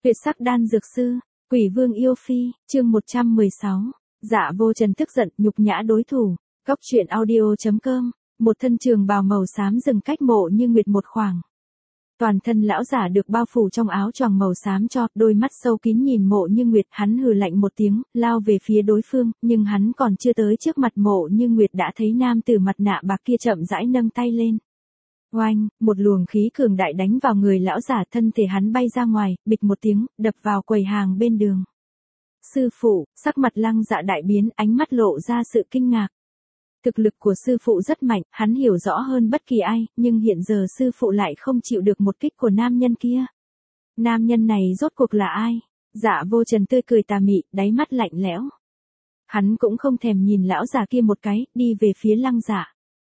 Tuyệt sắc đan dược sư, Quỷ Vương yêu phi, chương 116. Dạ Vô Trần tức giận, nhục nhã đối thủ. Góc truyện audio.com. Một thân trường bào màu xám dừng cách Mộ Như Nguyệt một khoảng. Toàn thân lão giả được bao phủ trong áo choàng màu xám cho, đôi mắt sâu kín nhìn Mộ Như Nguyệt, hắn hừ lạnh một tiếng, lao về phía đối phương, nhưng hắn còn chưa tới trước mặt Mộ Như Nguyệt đã thấy nam tử mặt nạ bạc kia chậm rãi nâng tay lên. Oanh, một luồng khí cường đại đánh vào người lão giả, thân thể hắn bay ra ngoài, bịch một tiếng, đập vào quầy hàng bên đường. Sư phụ, sắc mặt Lăng Dạ đại biến, ánh mắt lộ ra sự kinh ngạc. Thực lực của sư phụ rất mạnh, hắn hiểu rõ hơn bất kỳ ai, nhưng hiện giờ sư phụ lại không chịu được một kích của nam nhân kia. Nam nhân này rốt cuộc là ai? Dạ Vô Trần tươi cười tà mị, đáy mắt lạnh lẽo. Hắn cũng không thèm nhìn lão già kia một cái, đi về phía Lăng Dạ.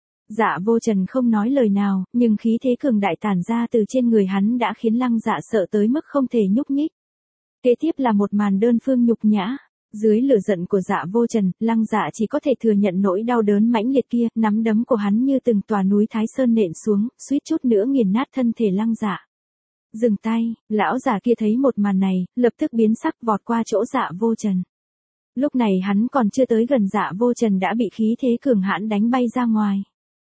Dạ Vô Trần không nói lời nào, nhưng khí thế cường đại tản ra từ trên người hắn đã khiến Lăng Dạ sợ tới mức không thể nhúc nhích. Kế tiếp là một màn đơn phương nhục nhã. Dưới lửa giận của Dạ Vô Trần, Lăng Dạ chỉ có thể thừa nhận nỗi đau đớn mãnh liệt kia, nắm đấm của hắn như từng tòa núi Thái Sơn nện xuống, suýt chút nữa nghiền nát thân thể Lăng Dạ. Dừng tay, lão già kia thấy một màn này, lập tức biến sắc vọt qua chỗ Dạ Vô Trần. Lúc này hắn còn chưa tới gần Dạ Vô Trần đã bị khí thế cường hãn đánh bay ra ngoài.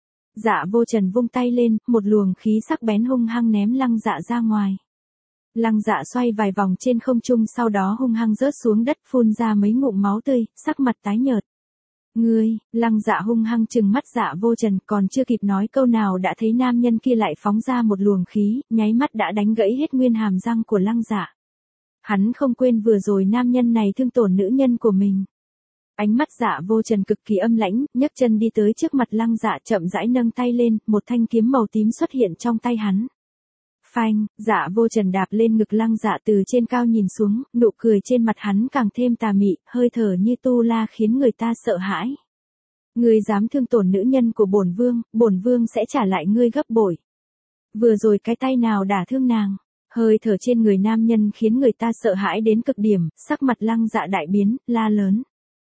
Dạ Vô Trần vung tay lên, một luồng khí sắc bén hung hăng ném Lăng Dạ ra ngoài. Lăng Dạ xoay vài vòng trên không trung, sau đó hung hăng rớt xuống đất, phun ra mấy ngụm máu tươi, sắc mặt tái nhợt. Ngươi, Lăng Dạ hung hăng trừng mắt Dạ Vô Trần, còn chưa kịp nói câu nào đã thấy nam nhân kia lại phóng ra một luồng khí, nháy mắt đã đánh gãy hết nguyên hàm răng của Lăng Dạ. Hắn không quên vừa rồi nam nhân này thương tổn nữ nhân của mình. Ánh mắt Dạ Vô Trần cực kỳ âm lãnh, nhấc chân đi tới trước mặt Lăng Dạ, chậm rãi nâng tay lên, một thanh kiếm màu tím xuất hiện trong tay hắn. Phanh, Dạ Vô Trần đạp lên ngực Lăng Dạ từ trên cao nhìn xuống, nụ cười trên mặt hắn càng thêm tà mị, hơi thở như tu la khiến người ta sợ hãi. Ngươi dám thương tổn nữ nhân của bổn vương sẽ trả lại ngươi gấp bội. Vừa rồi cái tay nào đả thương nàng? Hơi thở trên người nam nhân khiến người ta sợ hãi đến cực điểm, sắc mặt Lăng Dạ đại biến, la lớn.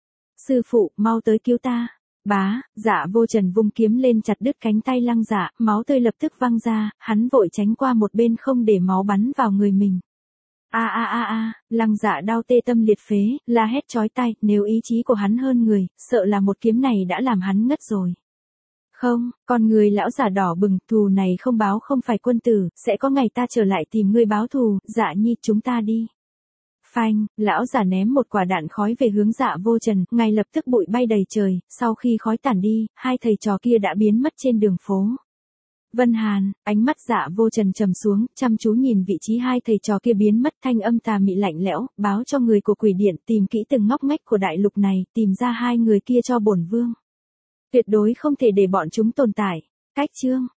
Sư phụ, mau tới cứu ta. Bá, Dạ Vô Trần vung kiếm lên chặt đứt cánh tay Lăng Dạ, máu tươi lập tức văng ra, hắn vội tránh qua một bên không để máu bắn vào người mình. Lăng Dạ đau tê tâm liệt phế, la hét chói tai, nếu ý chí của hắn hơn người, sợ là một kiếm này đã làm hắn ngất rồi. Không, con người lão giả đỏ bừng, thù này không báo không phải quân tử, sẽ có ngày ta trở lại tìm ngươi báo thù, Dạ nhi chúng ta đi. Phanh, lão giả ném một quả đạn khói về hướng Dạ Vô Trần, ngay lập tức bụi bay đầy trời, sau khi khói tản đi, hai thầy trò kia đã biến mất trên đường phố. Vân Hàn, ánh mắt Dạ Vô Trần trầm xuống, chăm chú nhìn vị trí hai thầy trò kia biến mất, thanh âm tà mị lạnh lẽo, báo cho người của Quỷ Điện tìm kỹ từng ngóc ngách của đại lục này, tìm ra hai người kia cho bổn vương. Tuyệt đối không thể để bọn chúng tồn tại. Cách chương.